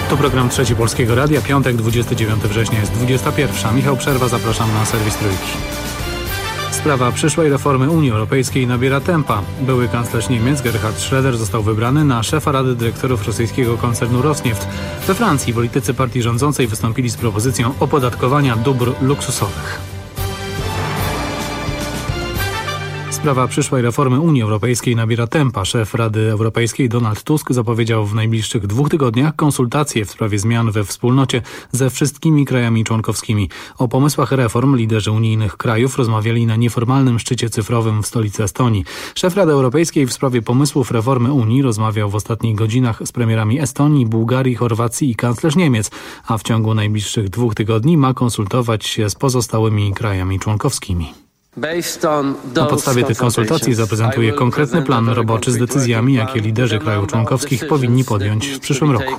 To program Trzeci Polskiego Radia, piątek, 29 września, jest 21. Michał Przerwa, zapraszam na serwis Trójki. Sprawa przyszłej reformy Unii Europejskiej nabiera tempa. Były kanclerz Niemiec Gerhard Schröder został wybrany na szefa Rady Dyrektorów rosyjskiego koncernu Rosneft. We Francji politycy partii rządzącej wystąpili z propozycją opodatkowania dóbr luksusowych. Sprawa przyszłej reformy Unii Europejskiej nabiera tempa. Szef Rady Europejskiej Donald Tusk zapowiedział w najbliższych 2 tygodniach konsultacje w sprawie zmian we wspólnocie ze wszystkimi krajami członkowskimi. O pomysłach reform liderzy unijnych krajów rozmawiali na nieformalnym szczycie cyfrowym w stolicy Estonii. Szef Rady Europejskiej w sprawie pomysłów reformy Unii rozmawiał w ostatnich godzinach z premierami Estonii, Bułgarii, Chorwacji i kanclerz Niemiec, a w ciągu najbliższych 2 tygodni ma konsultować się z pozostałymi krajami członkowskimi. Na podstawie tych konsultacji zaprezentuje konkretny plan roboczy z decyzjami, jakie liderzy krajów członkowskich powinni podjąć w przyszłym roku.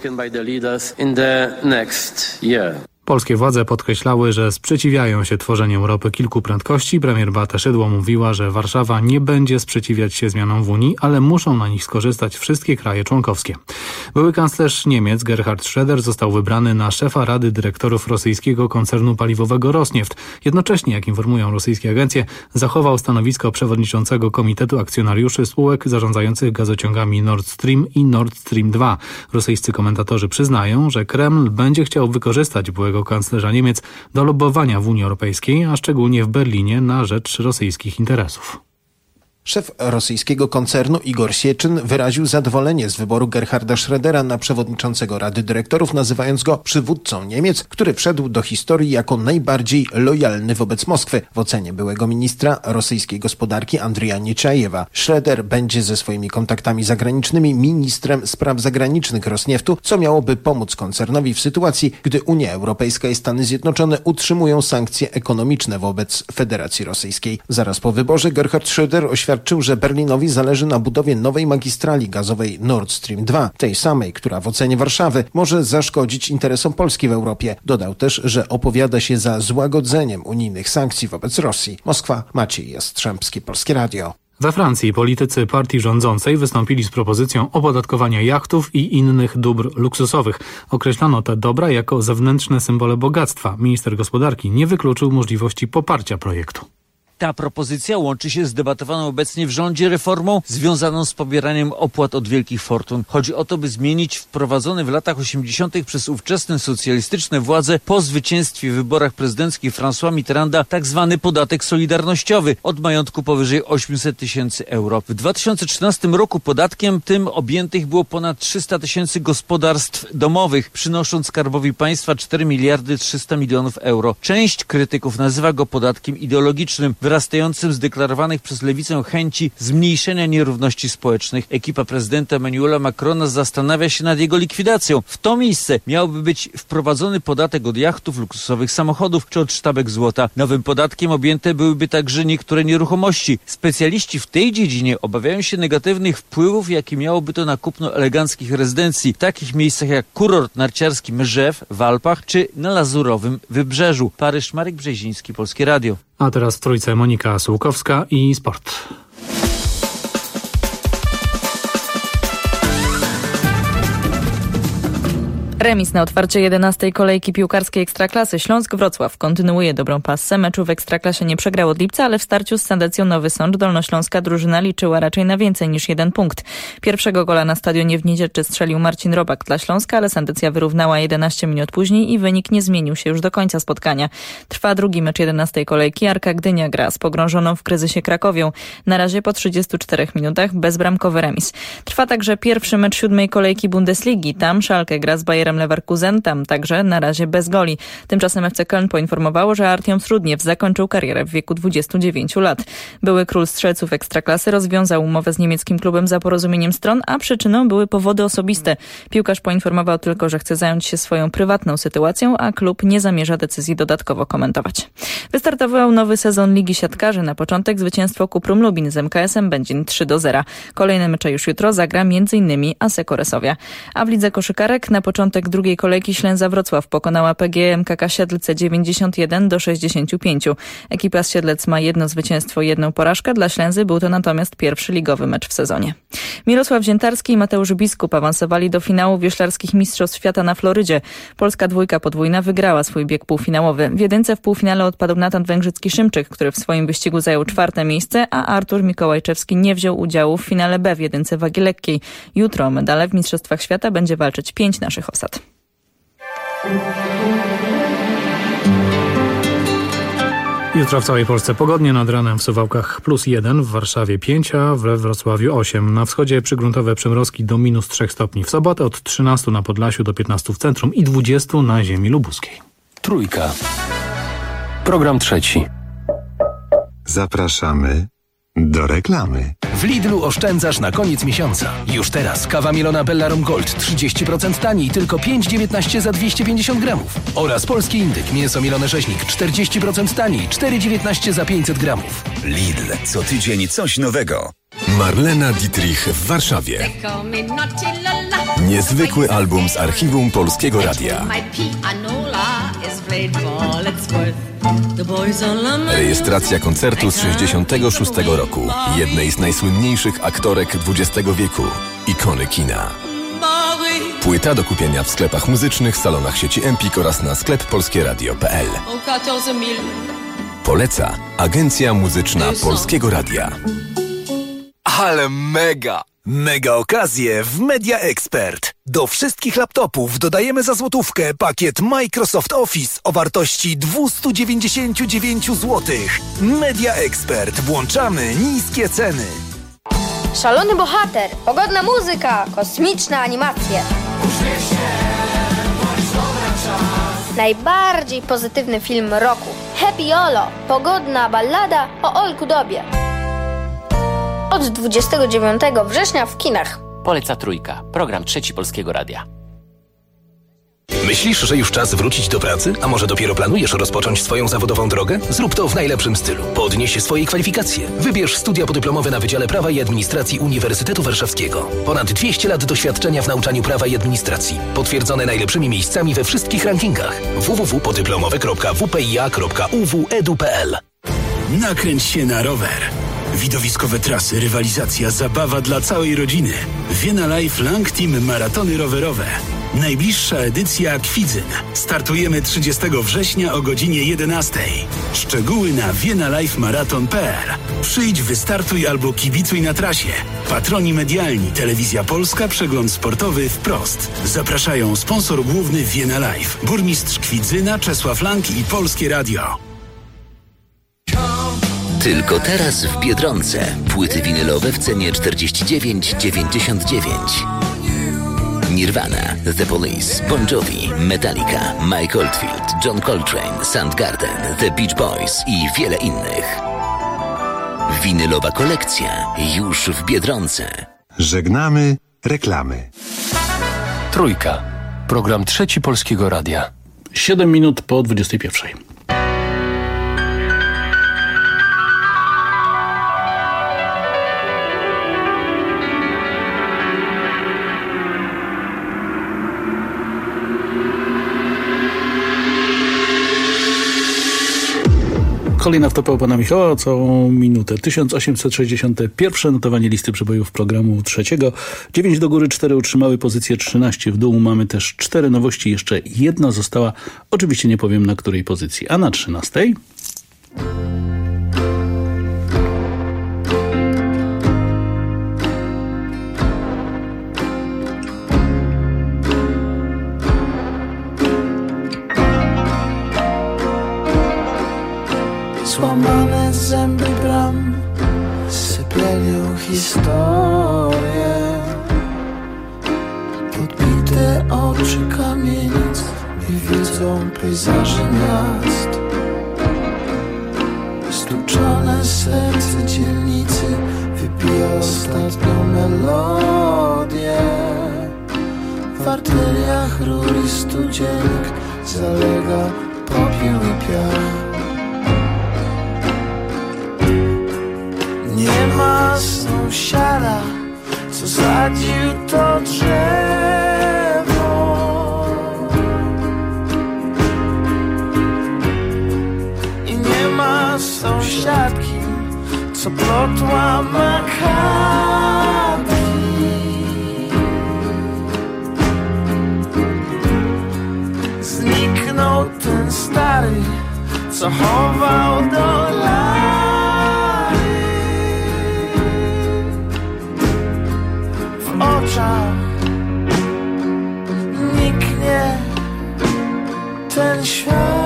Polskie władze podkreślały, że sprzeciwiają się tworzeniu Europy kilku prędkości. Premier Beata Szydło mówiła, że Warszawa nie będzie sprzeciwiać się zmianom w Unii, ale muszą na nich skorzystać wszystkie kraje członkowskie. Były kanclerz Niemiec Gerhard Schröder został wybrany na szefa Rady Dyrektorów rosyjskiego koncernu paliwowego Rosneft. Jednocześnie, jak informują rosyjskie agencje, zachował stanowisko przewodniczącego Komitetu Akcjonariuszy spółek zarządzających gazociągami Nord Stream i Nord Stream 2. Rosyjscy komentatorzy przyznają, że Kreml będzie chciał wykorzystać byłego kanclerza Niemiec do lobbowania w Unii Europejskiej, a szczególnie w Berlinie na rzecz rosyjskich interesów. Szef rosyjskiego koncernu Igor Sieczyn wyraził zadowolenie z wyboru Gerharda Schrödera na przewodniczącego Rady Dyrektorów, nazywając go przywódcą Niemiec, który wszedł do historii jako najbardziej lojalny wobec Moskwy. W ocenie byłego ministra rosyjskiej gospodarki Andrija Nieczajewa Schröder będzie ze swoimi kontaktami zagranicznymi ministrem spraw zagranicznych Rosnieftu, co miałoby pomóc koncernowi w sytuacji, gdy Unia Europejska i Stany Zjednoczone utrzymują sankcje ekonomiczne wobec Federacji Rosyjskiej. Zaraz po wyborze Gerhard Schröder oświadczył, że Berlinowi zależy na budowie nowej magistrali gazowej Nord Stream 2, tej samej, która w ocenie Warszawy może zaszkodzić interesom Polski w Europie. Dodał też, że opowiada się za złagodzeniem unijnych sankcji wobec Rosji. Moskwa, Maciej Jastrzębski, Polskie Radio. We Francji politycy partii rządzącej wystąpili z propozycją opodatkowania jachtów i innych dóbr luksusowych. Określono te dobra jako zewnętrzne symbole bogactwa. Minister gospodarki nie wykluczył możliwości poparcia projektu. Ta propozycja łączy się z debatowaną obecnie w rządzie reformą związaną z pobieraniem opłat od wielkich fortun. Chodzi o to, by zmienić wprowadzony w latach 80. przez ówczesne socjalistyczne władze po zwycięstwie w wyborach prezydenckich François Mitterranda tzw. podatek solidarnościowy od majątku powyżej 800 tysięcy euro. W 2013 roku podatkiem tym objętych było ponad 300 tysięcy gospodarstw domowych, przynosząc Skarbowi Państwa 4 miliardy 300 milionów euro. Część krytyków nazywa go podatkiem ideologicznym, wyrastającym z deklarowanych przez lewicę chęci zmniejszenia nierówności społecznych. Ekipa prezydenta Emmanuela Macrona zastanawia się nad jego likwidacją. W to miejsce miałby być wprowadzony podatek od jachtów, luksusowych samochodów czy od sztabek złota. Nowym podatkiem objęte byłyby także niektóre nieruchomości. Specjaliści w tej dziedzinie obawiają się negatywnych wpływów, jakie miałoby to na kupno eleganckich rezydencji w takich miejscach jak kurort narciarski Mrzew w Alpach czy na Lazurowym Wybrzeżu. Paryż, Marek Brzeziński, Polskie Radio. A teraz w Trójce Monika Sułkowska i sport. Remis na otwarcie 11. kolejki piłkarskiej Ekstraklasy. Śląsk-Wrocław kontynuuje dobrą passę. Meczu w Ekstraklasie nie przegrał od lipca, ale w starciu z Sandecją Nowy Sącz dolnośląska drużyna liczyła raczej na więcej niż 1 punkt. Pierwszego gola na stadionie w Niedzieczy strzelił Marcin Robak dla Śląska, ale Sandecja wyrównała 11 minut później i wynik nie zmienił się już do końca spotkania. Trwa drugi mecz 11. kolejki. Arka Gdynia gra z pogrążoną w kryzysie Krakowią. Na razie po 34 minutach bezbramkowy remis. Trwa także pierwszy mecz 7. kolejki Bundesligi. Tam Schalke gra z Bayerem Leverkusen, tam także na razie bez goli. Tymczasem FC Köln poinformowało, że Artiom Srudniew zakończył karierę w wieku 29 lat. Były król strzelców Ekstraklasy rozwiązał umowę z niemieckim klubem za porozumieniem stron, a przyczyną były powody osobiste. Piłkarz poinformował tylko, że chce zająć się swoją prywatną sytuacją, a klub nie zamierza decyzji dodatkowo komentować. Wystartował nowy sezon Ligi Siatkarzy. Na początek zwycięstwo Kuprum Lubin z MKS-em Będzin 3-0. Kolejne mecze już jutro zagra m.in. Aseko Resowia. A w lidze koszykarek na początek początek drugiej kolejki Ślęza Wrocław pokonała PGE MKK Siedlce 91-65. Ekipa z Siedlec ma jedno zwycięstwo, jedną porażkę. Dla Ślęzy był to natomiast pierwszy ligowy mecz w sezonie. Mirosław Ziętarski i Mateusz Biskup awansowali do finału wioślarskich Mistrzostw Świata na Florydzie. Polska dwójka podwójna wygrała swój bieg półfinałowy. W jedynce w półfinale odpadł Natan Węgrzycki-Szymczyk, który w swoim wyścigu zajął 4. miejsce, a Artur Mikołajczewski nie wziął udziału w finale B w jedynce wagi lekkiej. Jutro o medale w Mistrzostwach Świata będzie walczyć 5 naszych osad. Jutro w całej Polsce pogodnie, nad ranem w Suwałkach +1, w Warszawie 5, a we Wrocławiu 8. Na wschodzie przygruntowe przymrozki do -3 stopni. W sobotę od 13 na Podlasiu do 15 w centrum i 20 na ziemi lubuskiej. Trójka. Program trzeci. Zapraszamy do reklamy. W Lidlu oszczędzasz na koniec miesiąca. Już teraz kawa mielona Bellarum Gold 30% taniej, tylko 5,19 za 250 gramów. Oraz polski indyk, mięso mielone rzeźnik 40% taniej, 4,19 za 500 gramów. Lidl, co tydzień coś nowego. Marlena Dietrich w Warszawie. Niezwykły album z archiwum Polskiego Radia. Rejestracja koncertu z 66 roku. Jednej z najsłynniejszych aktorek XX wieku. Ikony kina. Płyta do kupienia w sklepach muzycznych, salonach sieci Empik oraz na sklep polskieradio.pl. Poleca Agencja Muzyczna Polskiego Radia. Ale mega! Mega okazje w Media Expert. Do wszystkich laptopów dodajemy za złotówkę pakiet Microsoft Office o wartości 299 zł. Media Expert. Włączamy niskie ceny. Szalony bohater, pogodna muzyka, kosmiczne animacje. Najbardziej pozytywny film roku. Happy Olo, pogodna ballada o Olku Dobie. Od 29 września w kinach. Poleca Trójka, program trzeci Polskiego Radia. Myślisz, że już czas wrócić do pracy? A może dopiero planujesz rozpocząć swoją zawodową drogę? Zrób to w najlepszym stylu. Podnieś swoje kwalifikacje. Wybierz studia podyplomowe na Wydziale Prawa i Administracji Uniwersytetu Warszawskiego. Ponad 200 lat doświadczenia w nauczaniu prawa i administracji. Potwierdzone najlepszymi miejscami we wszystkich rankingach. www.podyplomowe.wpia.uw.edu.pl. Nakręć się na rower. Widowiskowe trasy, rywalizacja, zabawa dla całej rodziny. Vienna Life Lang Team Maratony Rowerowe. Najbliższa edycja Kwidzyn. Startujemy 30 września o godzinie 11. Szczegóły na viennalifemarathon.pl. Przyjdź, wystartuj albo kibicuj na trasie. Patroni medialni, Telewizja Polska, Przegląd Sportowy Wprost. Zapraszają sponsor główny Vienna Life, burmistrz Kwidzyna Czesław Lang i Polskie Radio. Tylko teraz w Biedronce. Płyty winylowe w cenie 49,99. Nirvana, The Police, Bon Jovi, Metallica, Mike Oldfield, John Coltrane, Soundgarden, The Beach Boys i wiele innych. Winylowa kolekcja już w Biedronce. Żegnamy reklamy. Trójka. Program trzeci Polskiego Radia. 7 minut po 21. Kolejna wtopa u pana Michała o całą minutę. 1861 notowanie listy przebojów programu trzeciego. 9 do góry, 4 utrzymały pozycję, 13 w dół. Mamy też 4 nowości. Jeszcze jedna została. Oczywiście nie powiem na której pozycji. A na 13. Złamane zęby bram sypialią historię. Podbite oczy kamienic nie widzą pejzaży miast. Stuczone serce dzielnicy wypija ostatnią melodię. W arteriach rur i studzienek zalega popiół i piach. Nie ma sąsiada, co sadził to drzewo. siatki, co plotła Makati. Zniknął ten stary, co chował dolary w oczach. Niknie ten świat.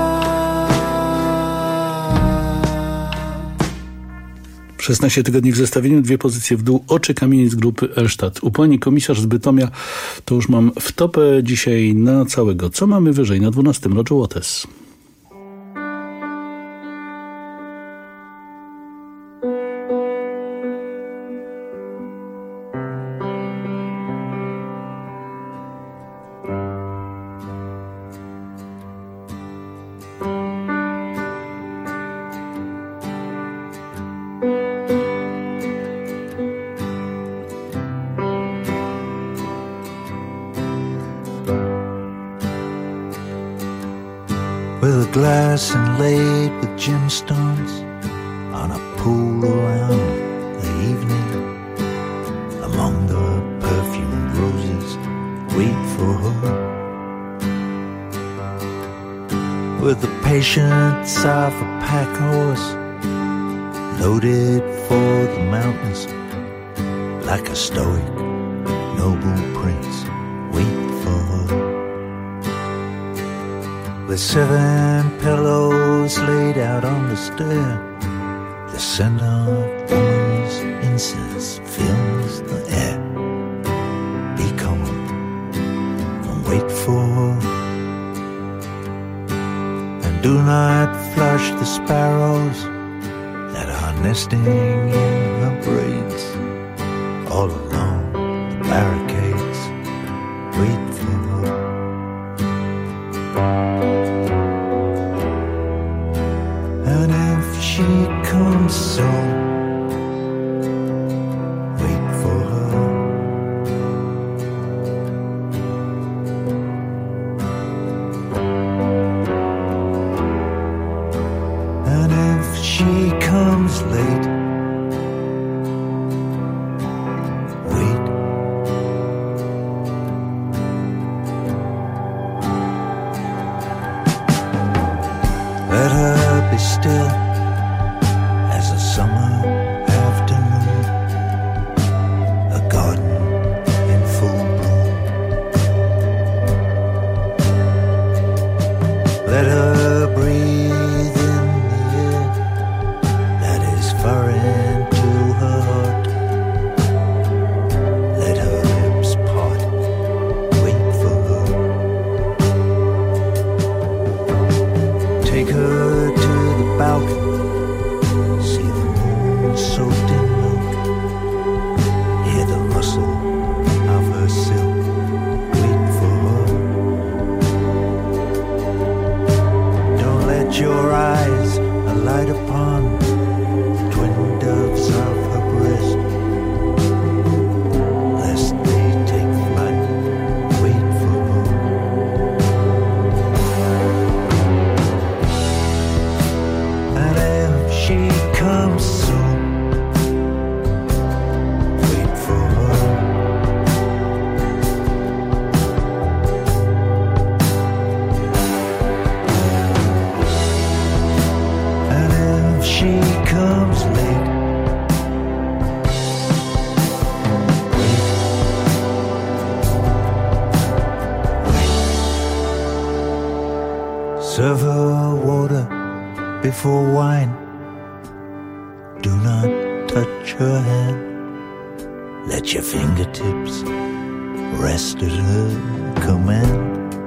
16 tygodni w zestawieniu, 2 pozycje w dół, Oczy kamienic grupy Elstadt. Upojny komisarz z Bytomia, to już mam w topę dzisiaj na całego. Co mamy wyżej? Na 12 Roger Waters. With a glass inlaid with gemstones on a pool around the evening, among the perfumed roses, wait for her. With the patience of a pack horse, loaded for the mountains, like a stoic, noble prince, wait for her. With 7 pillows laid out on the stair, the scent of woman's incense fills the air. Be calm and wait for her, and do not flush the sparrows that are nesting in her braids. All along the barricades, wait for her. And if she comes soon, wait for her. And if she comes late, wait. Let her be still as a summer afternoon, a garden in full bloom. Let her breathe in the air that is foreign to her heart. Let her lips part, wait for her. Take her to the balcony, see the moon soaked in milk, hear the rustle of her silk, wait for her. Don't let your eyes alight upon the twin doves of her breast, lest they take flight, wait for her. And if she comes soon, wait for her. And if she comes late, serve her water before wine. Do not touch her hand. Let your fingertips rest at her command.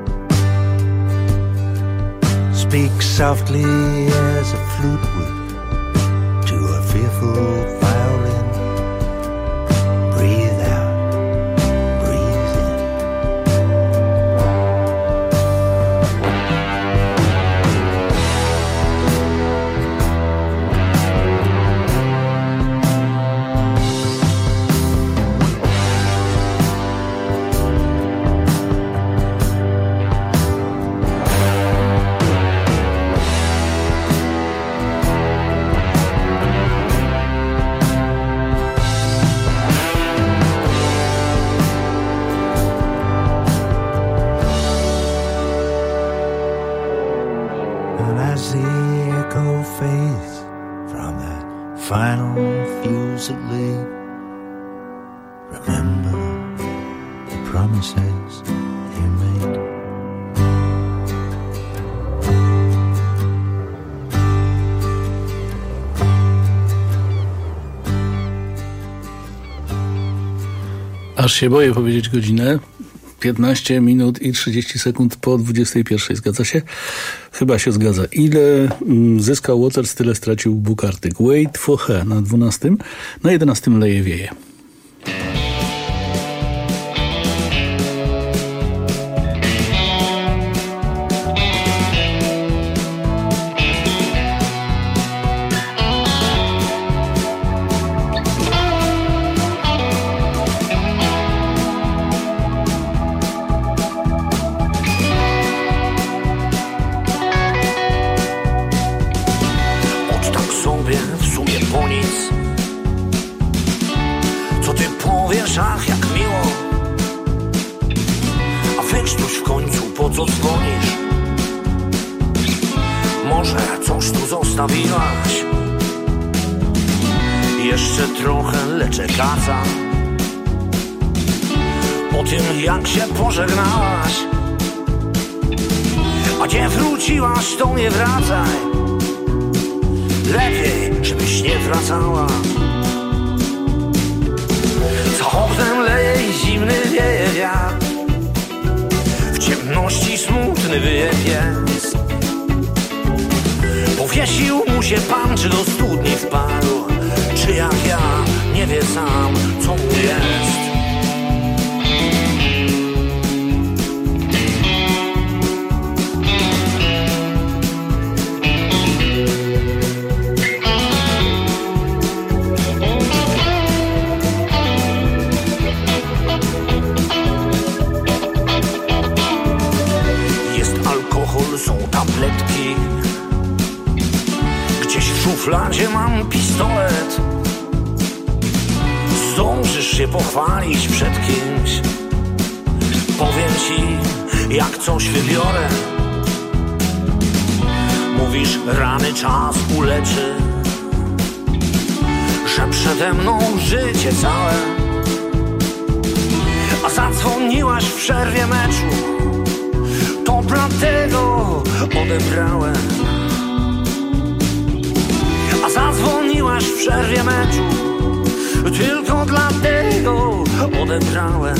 Speak softly as a flute would to a fearful violin. Breathe out, breathe in. final fuse that leave. Remember the promises you made. Aż się boję powiedzieć godzinę. 15 minut i 30 sekund po 21. Zgadza się? Chyba się zgadza. Ile zyskał Waters, tyle stracił Bukartyk. Wait for her na 12. Na 11 Leje wieje. Ach, jak miło. A weź coś w końcu, po co dzwonisz? Może coś tu zostawiłaś? Jeszcze trochę leczę kaca. Po tym jak się pożegnałaś. A gdzie wróciłaś, to nie wracaj. Lepiej, żebyś nie wracała. Za oknem leje i zimny wieje wiatr. W ciemności smutny wyje pies. Powiesił mu się pan, czy do studni wpadł, czy jak ja, nie wie sam, co mu jest. Są tabletki. Gdzieś w szufladzie mam pistolet. Zdążysz się pochwalić przed kimś. Powiem ci, jak coś wybiorę. Mówisz, rany czas uleczy, że przede mną życie całe. A zadzwoniłaś w przerwie meczu, to dlatego odebrałem. A zadzwoniłaś w przerwie meczu, tylko dlatego odebrałem.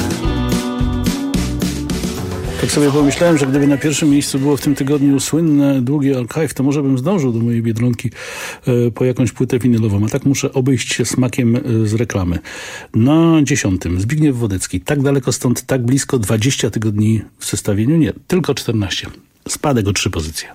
Tak sobie pomyślałem, że gdyby na pierwszym miejscu było w tym tygodniu słynne Długie Archive, to może bym zdążył do mojej Biedronki po jakąś płytę winylową. A tak muszę obejść się smakiem z reklamy. Na 10. Zbigniew Wodecki. Tak daleko stąd, tak blisko, 20 tygodni w zestawieniu? Nie, tylko 14. Spadek o 3 pozycje.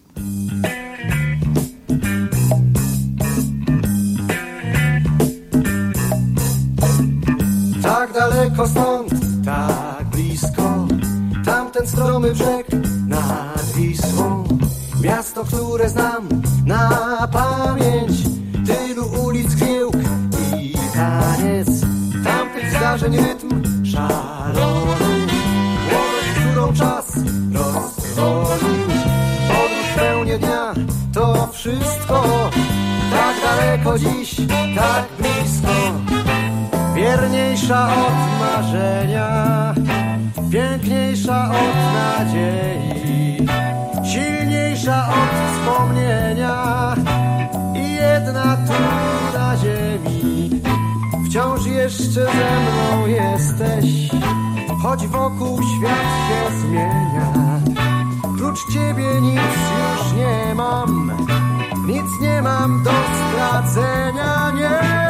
Tak daleko stąd, tak blisko, tamten stromy brzeg nad Wisłą. Miasto, które znam na pamięć, tylu ulic, gniełk i taniec, tamtych zdarzeń rytm szalony, młodość, którą czas rozwolił. Podróż w pełni dnia, to wszystko, tak daleko dziś, tak blisko. Wierniejsza od marzenia, piękniejsza od nadziei, silniejsza od wspomnienia i jedna tu na ziemi. Wciąż jeszcze ze mną jesteś, choć wokół świat się zmienia. Prócz ciebie nic już nie mam, nic nie mam do stracenia, nie.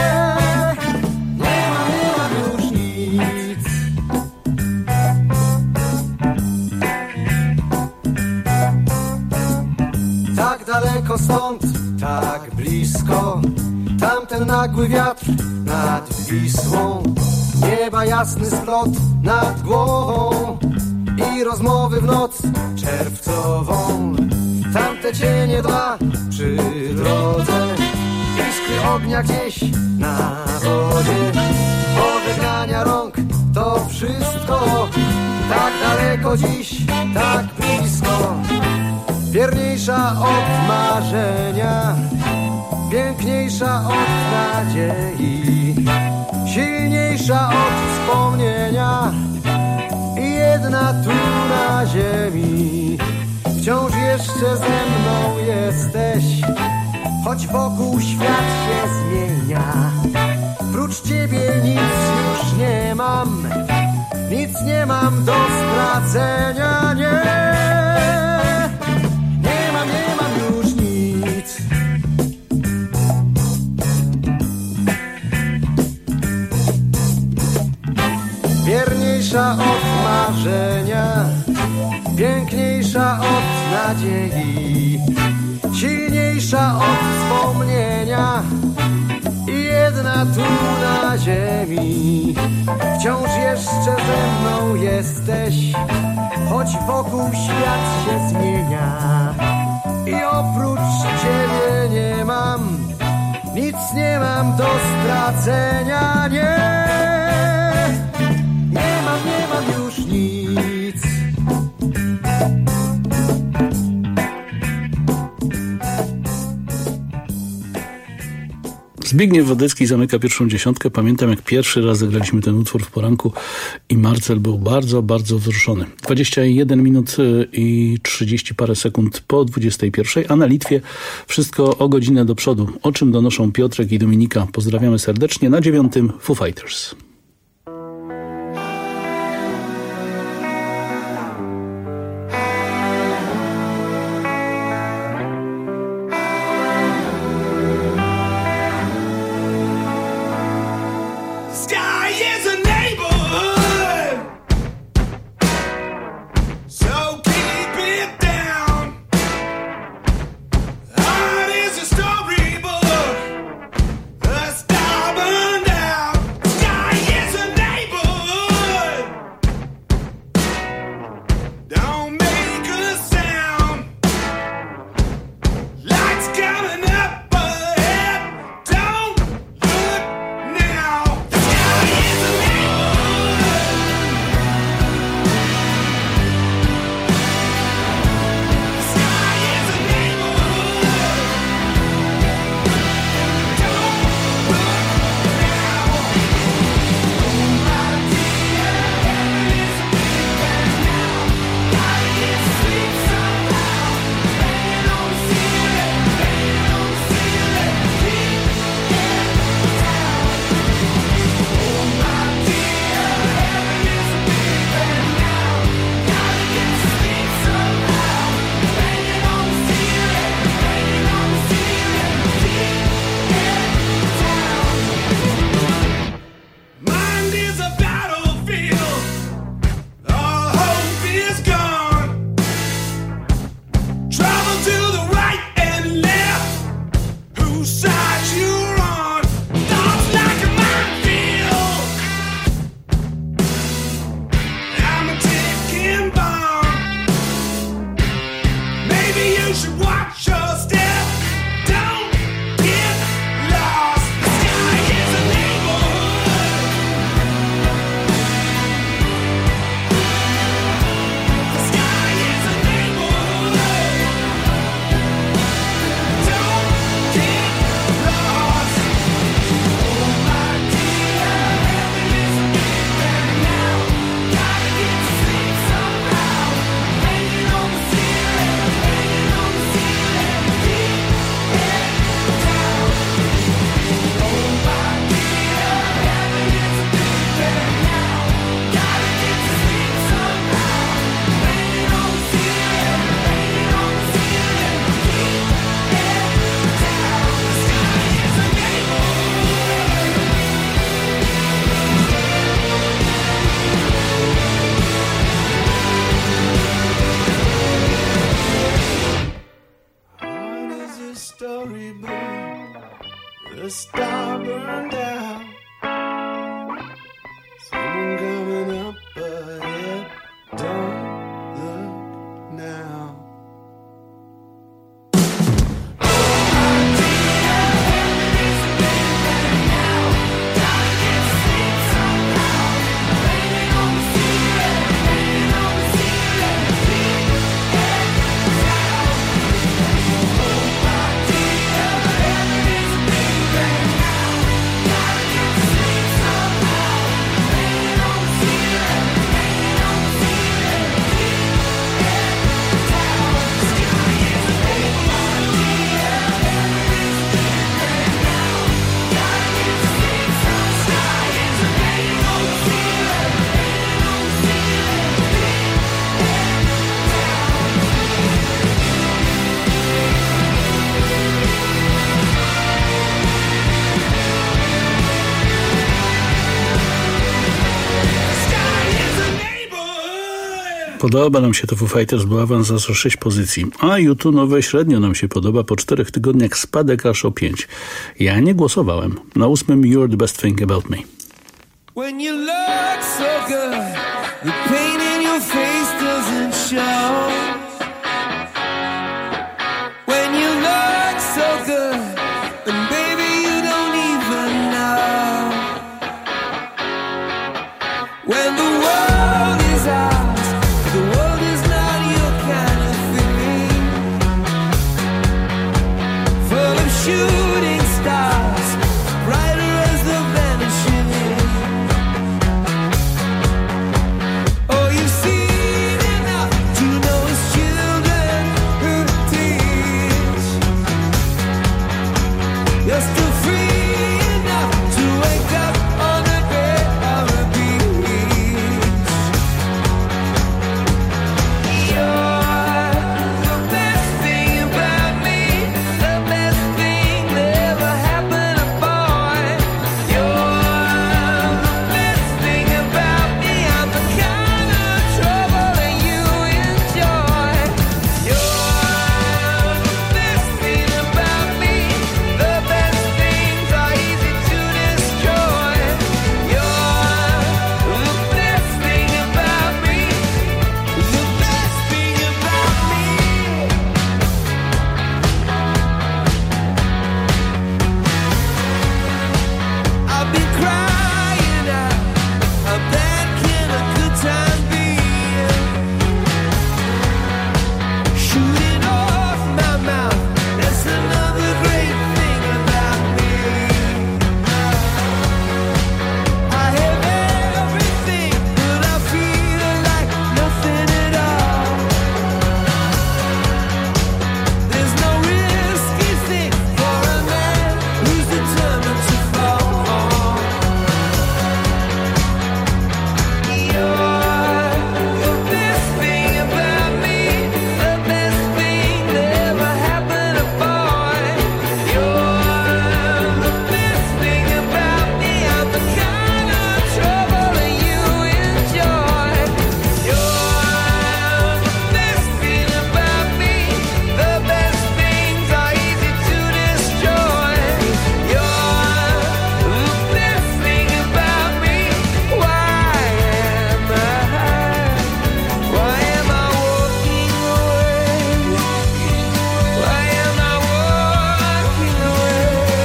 Tak daleko stąd, tak blisko, tamten nagły wiatr nad Wisłą. Nieba jasny splot nad głową i rozmowy w noc czerwcową. Tamte cienie dwa przy drodze, iskry ognia gdzieś na wodzie. Pożegnania rąk, to wszystko, tak daleko dziś, tak blisko. Wierniejsza od marzenia, piękniejsza od nadziei, silniejsza od wspomnienia. Jedna tu na ziemi, wciąż jeszcze ze mną jesteś, choć wokół świat się zmienia. Prócz ciebie nic już nie mam, nic nie mam do stracenia, nie mam już nic. Wierniejsza od marzenia, piękniejsza od nadziei, silniejsza od wspomnienia. I jedna tu na ziemi, wciąż jeszcze ze mną jesteś, choć wokół świat się zmienia. I oprócz ciebie nie mam, nic nie mam do stracenia, nie mam już nic. Zbigniew Wodecki zamyka pierwszą dziesiątkę. Pamiętam, jak pierwszy raz zagraliśmy ten utwór w poranku i Marcel był bardzo, bardzo wzruszony. 21 minut i 30 parę sekund po 21, a na Litwie wszystko o godzinę do przodu. O czym donoszą Piotrek i Dominika. Pozdrawiamy serdecznie. Na 9 Foo Fighters. Sky Podoba nam się to Foo Fighters, bo awans za 6 pozycji. A U2 nowe średnio nam się podoba, po 4 tygodniach spadek aż o 5. Ja nie głosowałem. Na 8 You're the Best Thing About Me. When you look so good, the pain in your face doesn't show. When you look so good, and baby you don't even know. When the world is ours, the world is not your kind of thing. Full of shooting stars, brighter as the vanishing. Oh, you've seen enough to know it's children who teach. You're still free enough to wake up on the bed of a beach. You're the best thing about me, the best thing that ever happened to boy. You're the best thing about me, I'm the kind of trouble that you enjoy. You're the best thing about me, the best things are easy to destroy. You're the best thing about me, the best thing about me. I've been crying out, how bad can a good time be? Shooting off my mouth, that's another great thing about me. I have everything, but I feel like nothing at all. There's no risky thing for a man who's determined to fall. You're the best thing about me, the best thing that ever happened to boy. You're the best thing about me, I'm the kind of trouble that you enjoy. You're the best thing about me, the best things are easy to destroy. You're the best thing about me. Why am I walking away? Why am I walking away?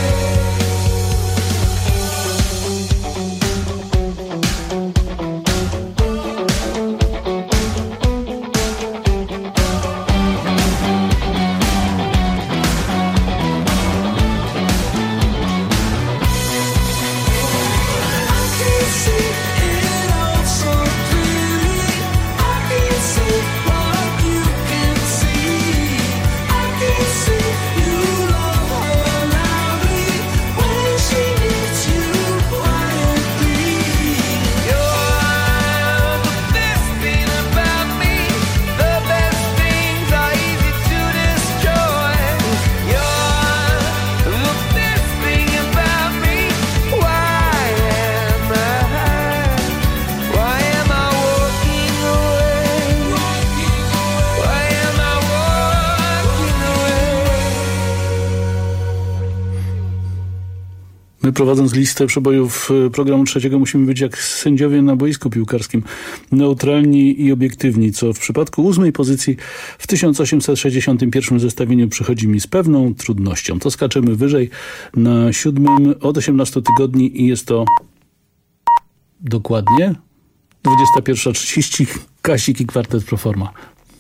I can see it all so clearly. I can see what you can see. I can see you love her loudly when she needs you quietly. You're the best thing about me, the best things are easy to destroy. You're the best thing about me. Why am I walking away? Why am I walking away? My, prowadząc listę przebojów programu trzeciego, musimy być jak sędziowie na boisku piłkarskim, neutralni i obiektywni, co w przypadku 8 pozycji w 1861 zestawieniu przychodzi mi z pewną trudnością. To skaczemy wyżej na 7 od 18 tygodni i jest to dokładnie 21:30. Kasik i kwartet Proforma.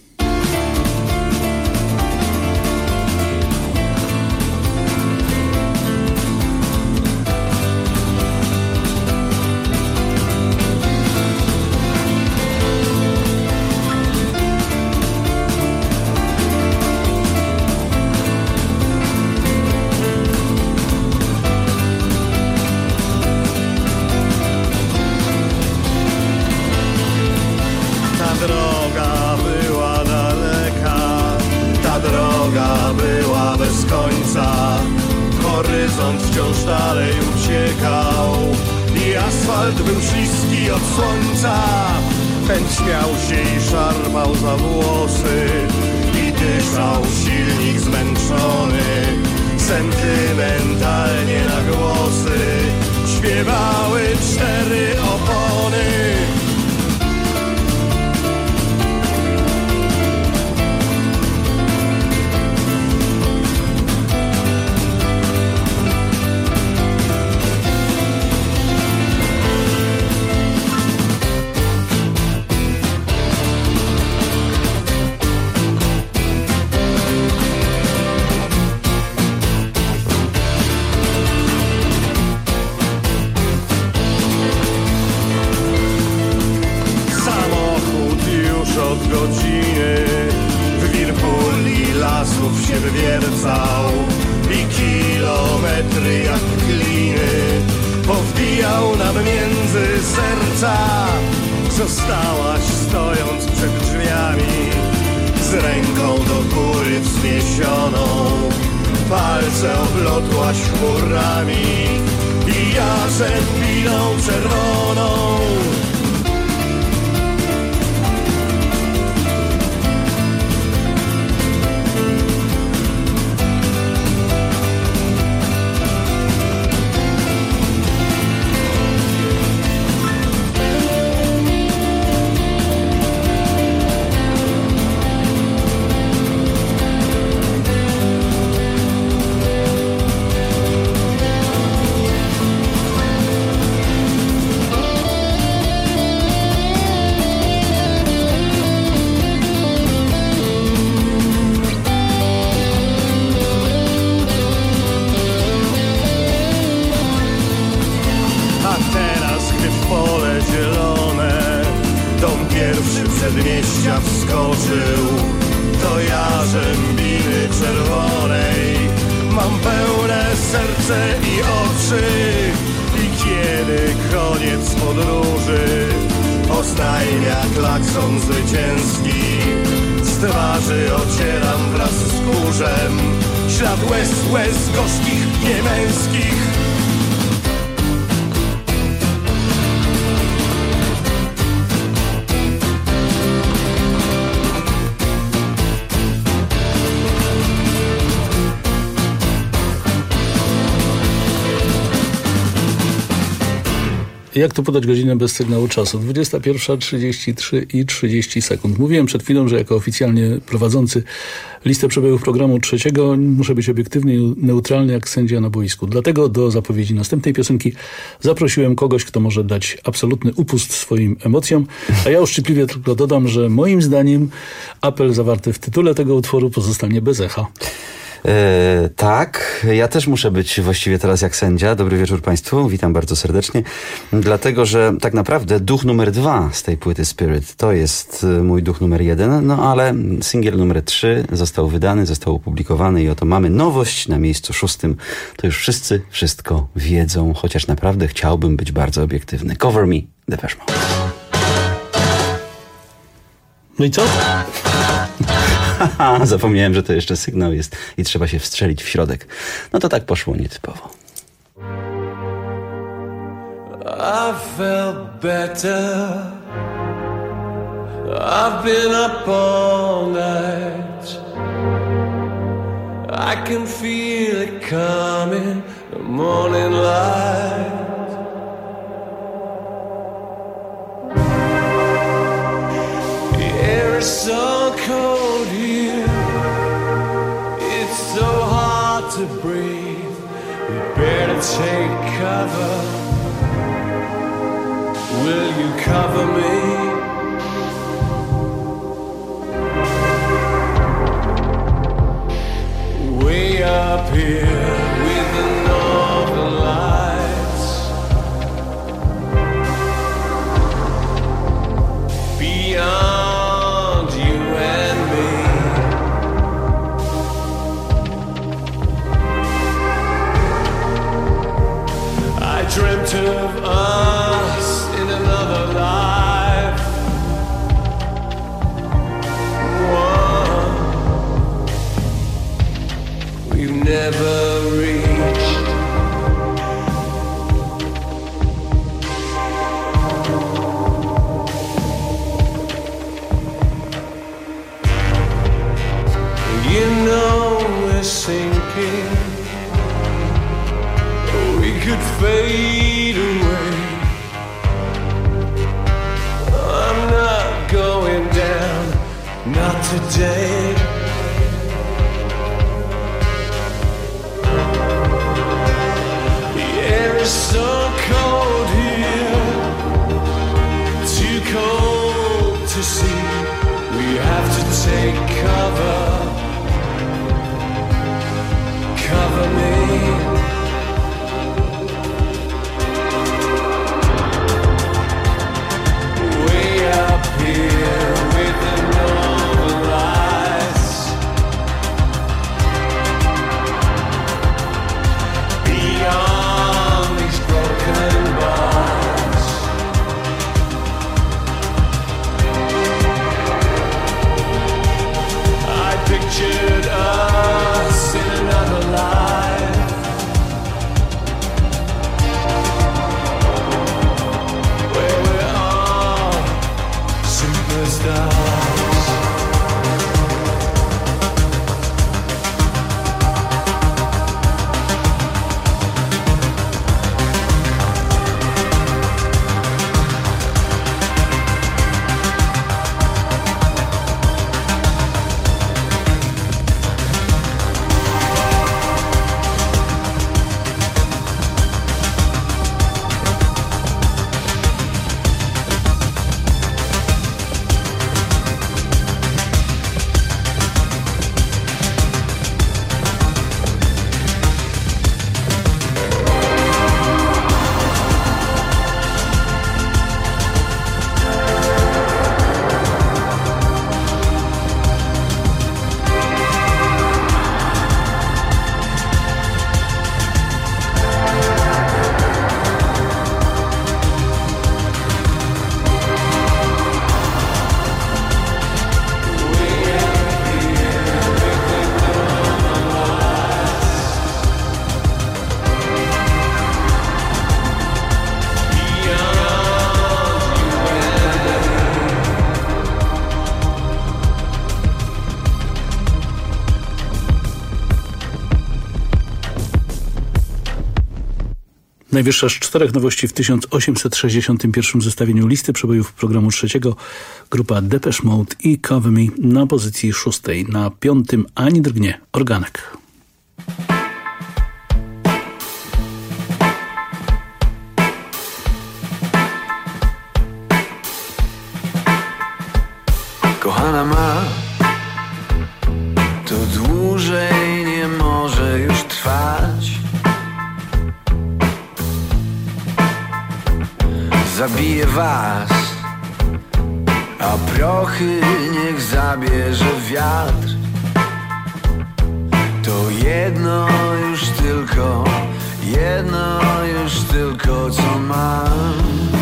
Ta droga była daleka, ta droga była bez końca. Horyzont wciąż dalej uciekał i asfalt był śliski od słońca. Ten śmiał się i szarpał za włosy i dyszał silnik zmęczony. Sentymentalnie na głosy śpiewały 4 opony. Od godziny w wir puli lasów się wywiercał i kilometry jak gliny powbijał nam między serca. Zostałaś stojąc przed drzwiami z ręką do góry wzniesioną, palce oplotłaś chmurami i ja czerwiną czerwoną. Przedmieścia wskoczył, to ja Rzębiny Czerwonej mam pełne serce i oczy. I kiedy koniec podróży oznajmia klakson zwycięski, z twarzy ocieram wraz z kurzem ślad łez gorzkich, niemęskich. Jak tu podać godzinę bez sygnału czasu? 21:33 i 30 sekund. Mówiłem przed chwilą, że jako oficjalnie prowadzący listę przebiegów programu trzeciego muszę być obiektywny i neutralny jak sędzia na boisku. Dlatego do zapowiedzi następnej piosenki zaprosiłem kogoś, kto może dać absolutny upust swoim emocjom, a ja uszczypliwie tylko dodam, że moim zdaniem apel zawarty w tytule tego utworu pozostanie bez echa. Tak, ja też muszę być właściwie teraz jak sędzia. Dobry wieczór Państwu, witam bardzo serdecznie. Dlatego, że tak naprawdę duch numer 2 z tej płyty Spirit to jest mój duch numer 1, no ale singiel numer 3 został wydany, został opublikowany i oto mamy nowość na miejscu 6. To już wszyscy wszystko wiedzą, chociaż naprawdę chciałbym być bardzo obiektywny. Cover Me, Depeche Mode. No i co? Zapomniałem, że to jeszcze sygnał jest i trzeba się wstrzelić w środek. No to tak poszło nietypowo. I felt better. I've been up all night. I can feel it coming, the morning light. The air is so cold here. It's so hard to breathe. We better take cover. Will you cover me? Way up here with the northern lights. Beyond you and me. I dreamt of us in another life. One we've never today. The air is so cold here, too cold to see. We have to take cover. Cover me. Way up here with the northern lights, beyond these broken bars. I pictured us in another life, where we're all superstars. Najwyższa z 4 nowości w 1861 zestawieniu listy przebojów programu trzeciego. Grupa Depeche Mode i Cover Me na pozycji 6. Na 5. Ani drgnie organek. Kochana ma, to dłużej nie może już trwać. Zabije was, a prochy niech zabierze wiatr. To jedno już tylko co mam.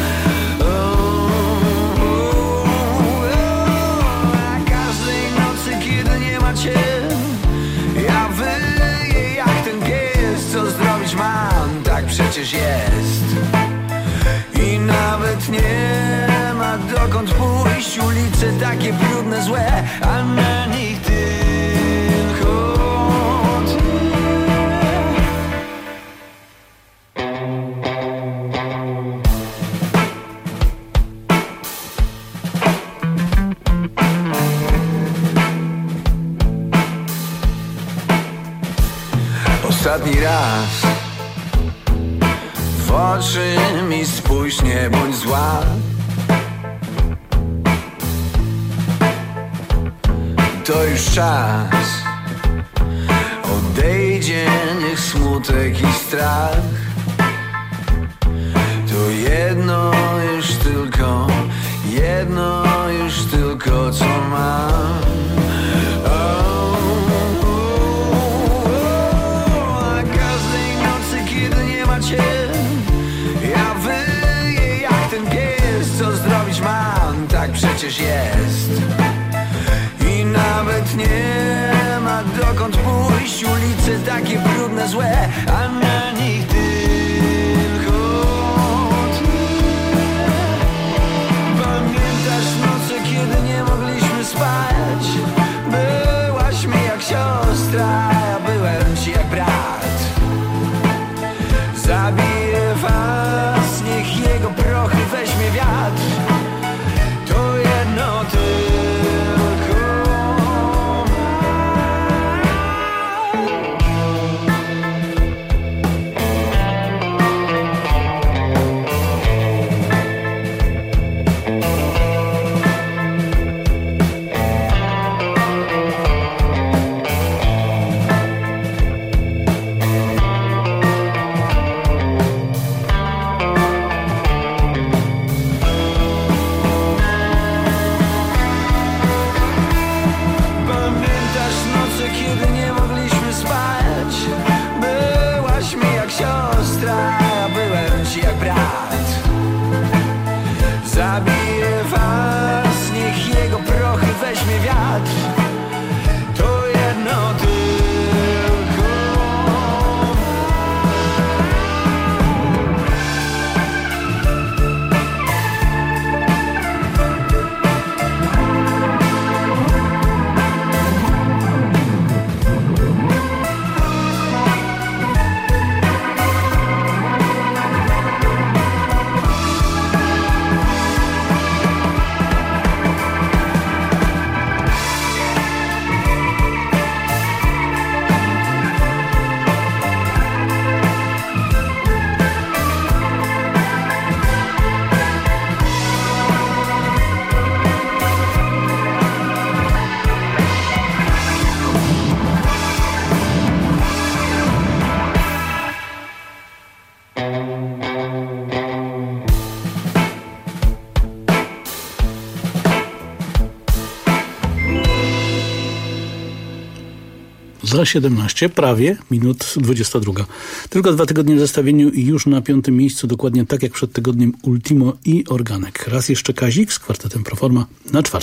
A każdej nocy, kiedy nie ma cię, ja wyję jak ten pies. Co zrobić mam, tak przecież jest. I nawet nie ma dokąd pójść. Ulice takie brudne, złe, a na nich tylko ty. Ostatni raz w oczy mi spójrz, nie bądź zła. To już czas, odejdzie niech smutek i strach. To jedno już tylko co mam. A każdej nocy, kiedy nie ma cię, ja wyję jak ten pies. Co zrobić mam, tak przecież jest. I nawet nie ma dokąd pójść. Ulice takie brudne, złe, a na nich tylko ty. Pamiętasz noce, kiedy nie mogliśmy spać? Byłaś mi jak siostra, ja byłem ci jak brat. Zabiję was, niech jego prochy weźmie wiatr. To jedno tylko was, niech jego prochy weźmie wiatr. To jedno tylko. Za 17, prawie, minut 22. Tylko 2 tygodnie w zestawieniu i już na 5. miejscu, dokładnie tak jak przed tygodniem Ultimo i Organek. Raz jeszcze Kazik z kwartetem Proforma na 4.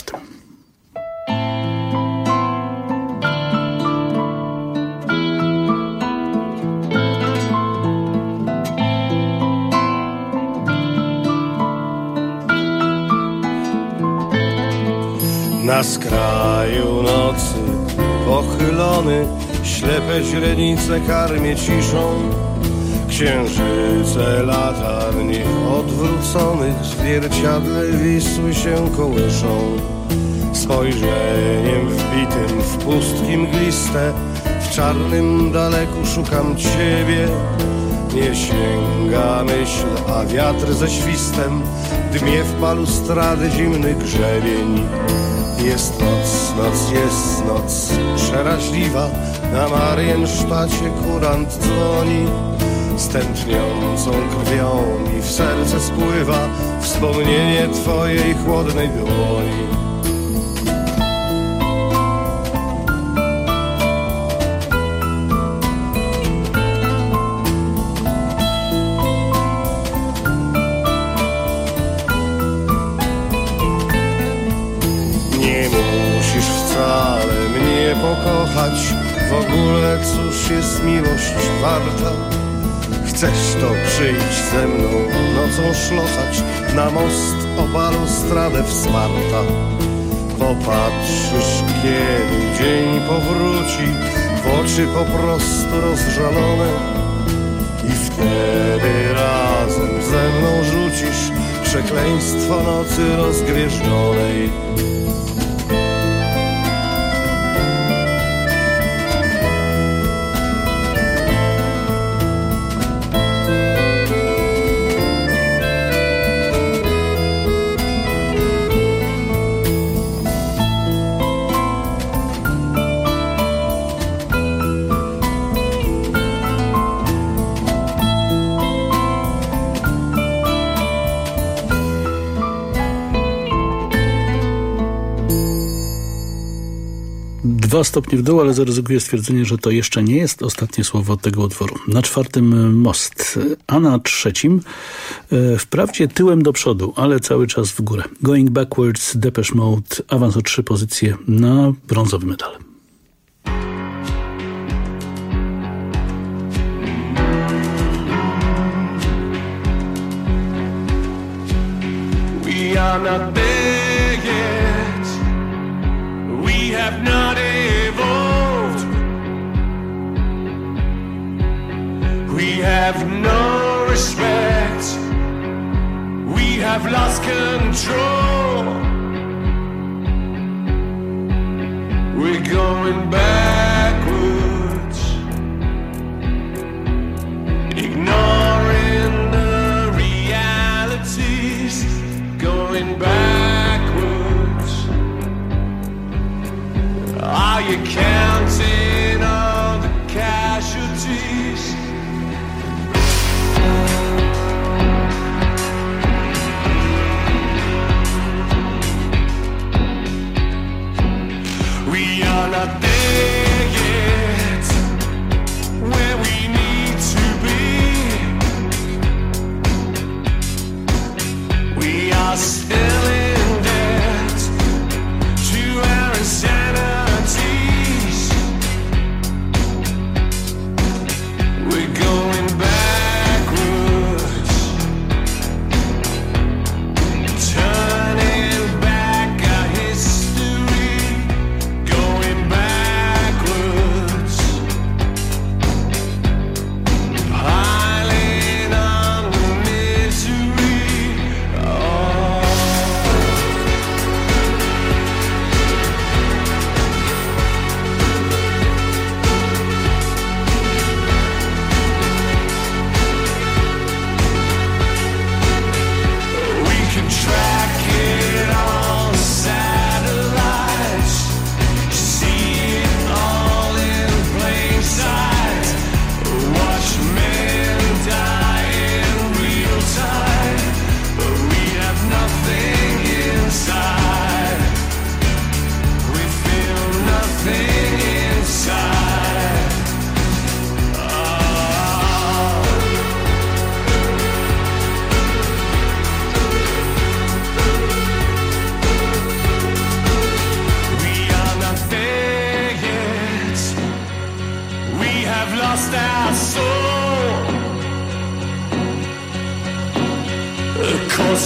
Na skraju nocy pochylony, ślepe źrenice karmię ciszą. Księżyce latarni odwróconych w zwierciadle Wisły się kołyszą. Spojrzeniem wbitym w pustki mgliste, w czarnym daleku szukam ciebie. Nie sięga myśl, a wiatr ze świstem dmie w balustrady zimny grzebień. Jest noc, noc jest noc przeraźliwa, na Mariensztacie kurant dzwoni. Z tętniącą krwią mi w serce spływa wspomnienie twojej chłodnej dłoni. Pokochać w ogóle, cóż jest miłość warta? Chcesz to przyjść ze mną nocą szlochać na most o balustradę wsparta. Popatrzysz, kiedy dzień powróci, w oczy po prostu rozżalone i wtedy razem ze mną rzucisz przekleństwo nocy rozgwieżdżonej. Dwa stopnie w dół, ale zaryzykuję stwierdzenie, że to jeszcze nie jest ostatnie słowo tego utworu. Na 4. Most, a na 3. wprawdzie tyłem do przodu, ale cały czas w górę. Going Backwards, Depeche Mode, awans o 3 pozycje na brązowy medal. We are not there yet. We have not evolved. We have no respect. We have lost control. We're going backwards, ignoring the realities. Going backwards. Are you counting all the casualties? We are not there yet, where we need to be. We are still in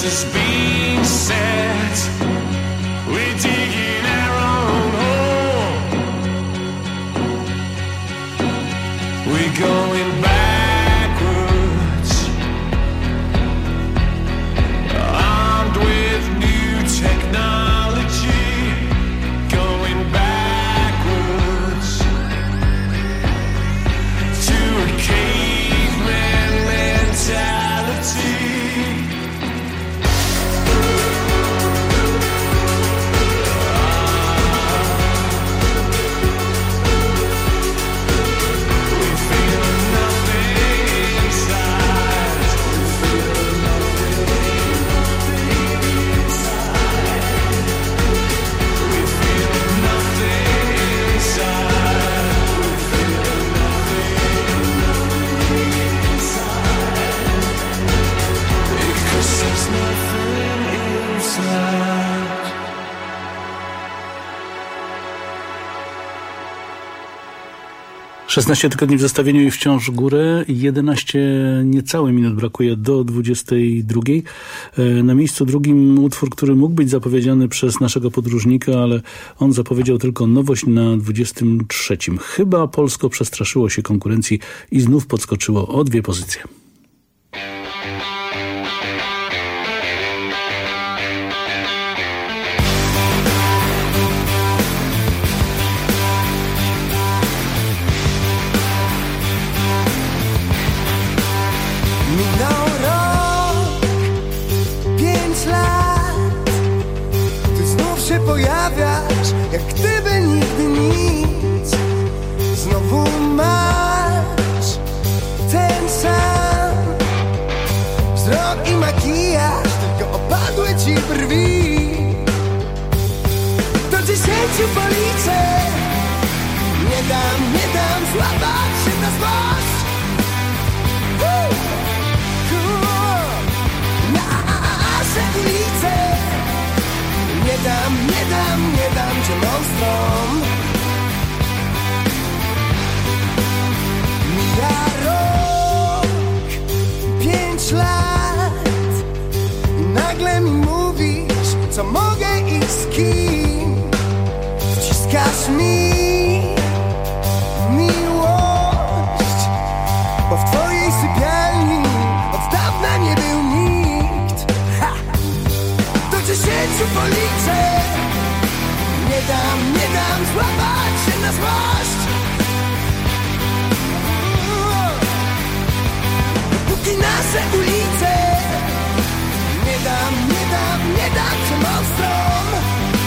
course has been set. We're digging our own hole. We're going backwards, armed with new technology. Going backwards to a caveman mentality. There's nothing inside. Szesnaście tygodni w zestawieniu i wciąż w górę. 11 niecałe minut brakuje do 22. Na miejscu drugim utwór, który mógł być zapowiedziany przez naszego podróżnika, ale on zapowiedział tylko nowość na 23. Chyba Polsko przestraszyło się konkurencji i znów podskoczyło o 2 pozycje. Minął rok, 5 lat. Ty znów się pojawiasz, jak gdyby nigdy nic. Znowu masz ten sam wzrok i makijaż, tylko opadły ci brwi. Do 10 policzę. Nie dam złapać się na złość. Nasze ulice. Nie dam cię monstrom. Mija rok, 5 lat i nagle mi mówisz, co mogę i z kim. Wciskasz mi miłość, bo w twojej sypialni od dawna nie był nikt. Ha! Do 10 policzę. Nie dam złapać się na złość. Dopóki nasze ulice. Nie dam cię monstrom.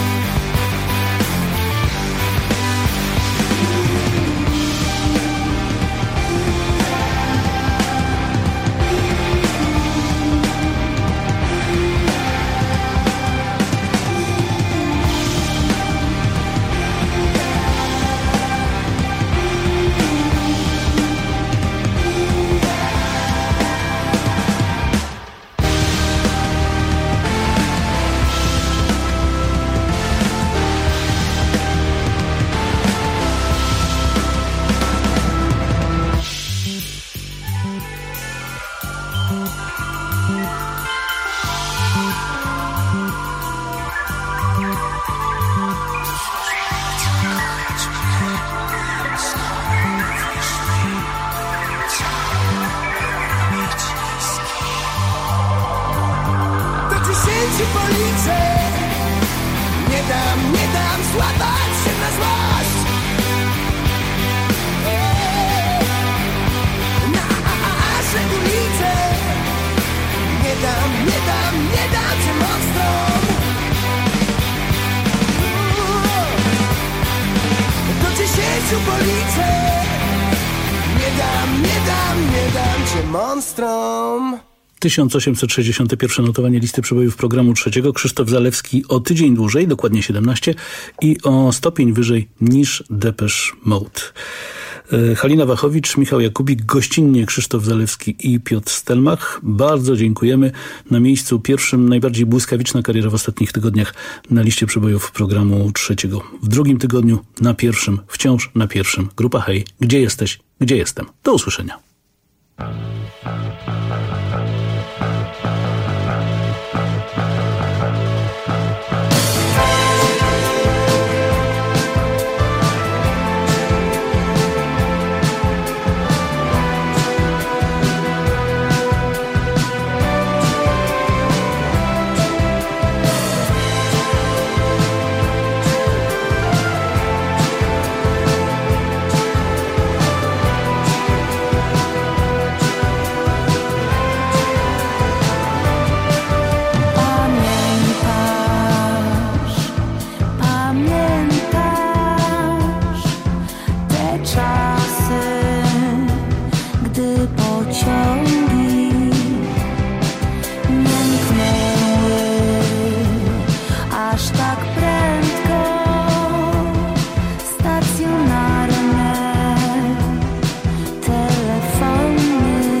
Nie dam złapać się na złość. Nasze ulice. Nie dam cię monstrom. Do 10 policzę. Nie dam cię monstrom. 1861 notowanie listy przebojów programu trzeciego. Krzysztof Zalewski o tydzień dłużej, dokładnie 17 i o stopień wyżej niż Depeche Mode. Halina Wachowicz, Michał Jakubik, gościnnie Krzysztof Zalewski i Piotr Stelmach. Bardzo dziękujemy. Na miejscu pierwszym, najbardziej błyskawiczna kariera w ostatnich tygodniach na liście przebojów programu trzeciego. W drugim tygodniu na pierwszym, wciąż na pierwszym. Grupa Hej, gdzie jesteś? Gdzie jestem? Do usłyszenia. aż tak prędko. Stacjonarne telefony.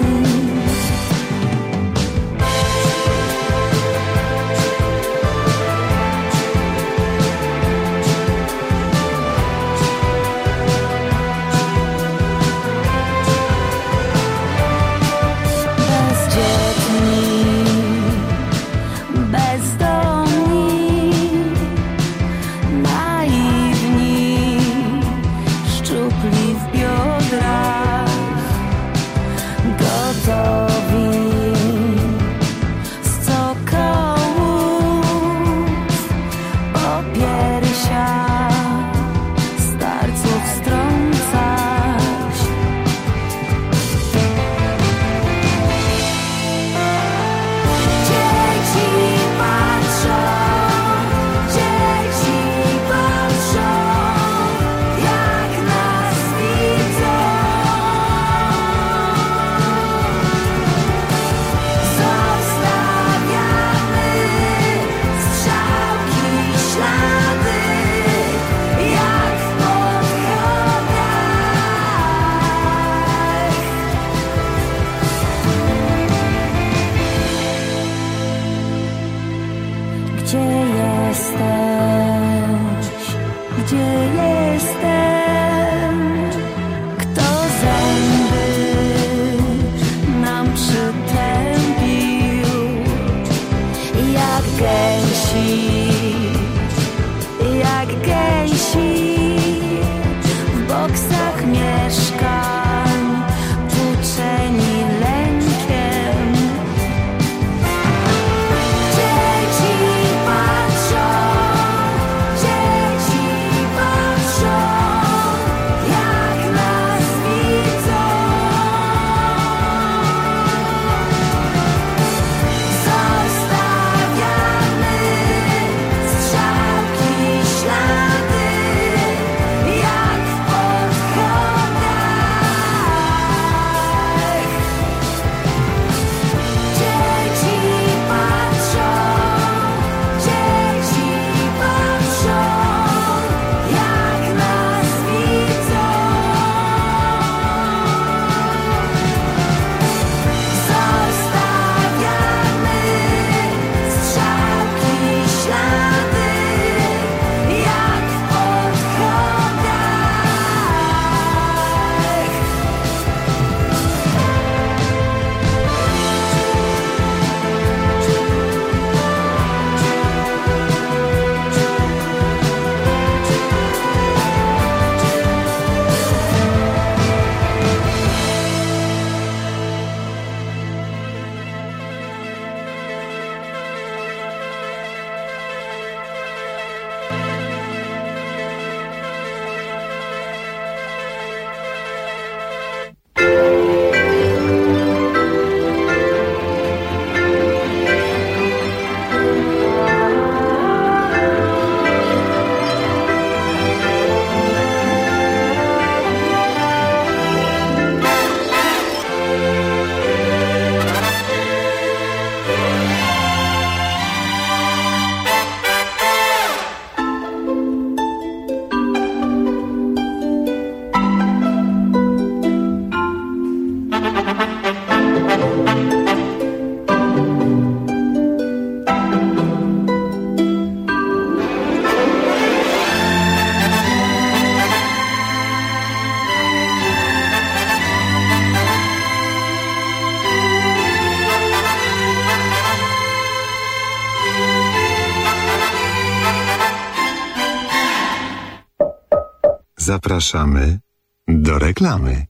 Zapraszamy do reklamy.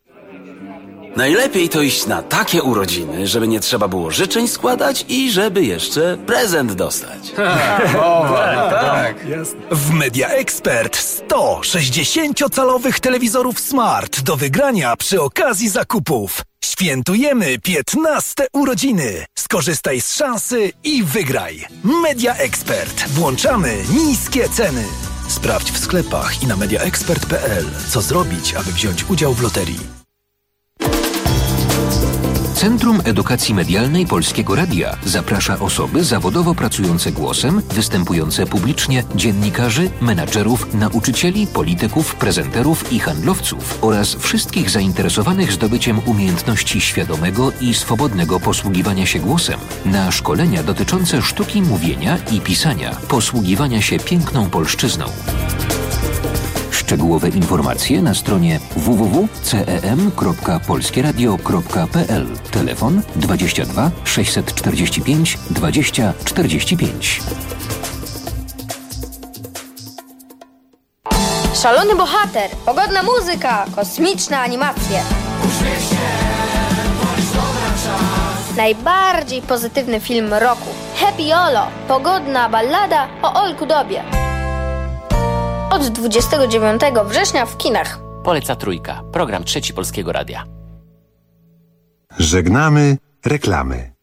Najlepiej to iść na takie urodziny, żeby nie trzeba było życzeń składać i żeby jeszcze prezent dostać. Tak. W Media Expert 100 60-calowych telewizorów Smart do wygrania przy okazji zakupów. Świętujemy 15 urodziny. Skorzystaj z szansy i wygraj. Media Expert. Włączamy niskie ceny. Sprawdź w sklepach i na mediaexpert.pl, co zrobić, aby wziąć udział w loterii. Centrum Edukacji Medialnej Polskiego Radia zaprasza osoby zawodowo pracujące głosem, występujące publicznie, dziennikarzy, menadżerów, nauczycieli, polityków, prezenterów i handlowców oraz wszystkich zainteresowanych zdobyciem umiejętności świadomego i swobodnego posługiwania się głosem na szkolenia dotyczące sztuki mówienia i pisania, posługiwania się piękną polszczyzną. Szczegółowe informacje na stronie www.cem.polskieradio.pl. Telefon 22 645 20 45. Szalony bohater, pogodna muzyka, kosmiczne animacje. Najbardziej pozytywny film roku. Happy Yolo, pogodna ballada o Olku Dobie. Od 29 września w kinach. Poleca Trójka, program Trzeci Polskiego Radia. Żegnamy reklamy.